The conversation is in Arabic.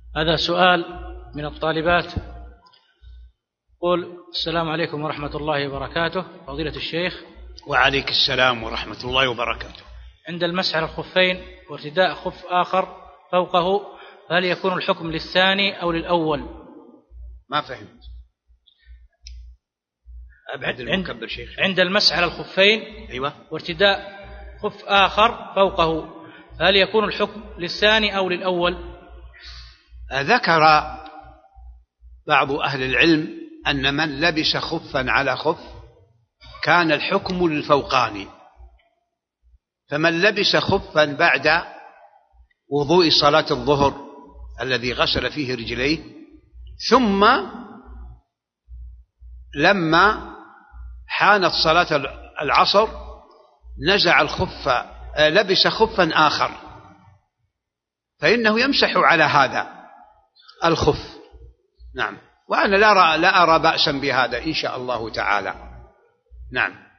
هذا سؤال من الطالبات. قل: السلام عليكم ورحمة الله وبركاته، فضيلة الشيخ. وعليك السلام ورحمة الله وبركاته. عند المسح على الخفين وارتداء خف آخر فوقه، هل يكون الحكم للثاني أو للأول؟ ما فهمت. أبعد المكبر شيخ. عند المسح على الخفين أيوة. وارتداء خف آخر فوقه، هل يكون الحكم للثاني أو للأول؟ ذكر بعض أهل العلم أن من لبس خفا على خف كان الحكم للفوقاني، فمن لبس خفا بعد وضوء صلاة الظهر الذي غسل فيه رجليه، ثم لما حانت صلاة العصر نزع الخف، لبس خفا آخر، فإنه يمسح على هذا الخف. نعم، وأنا لا أرى بأسا بهذا إن شاء الله تعالى. نعم.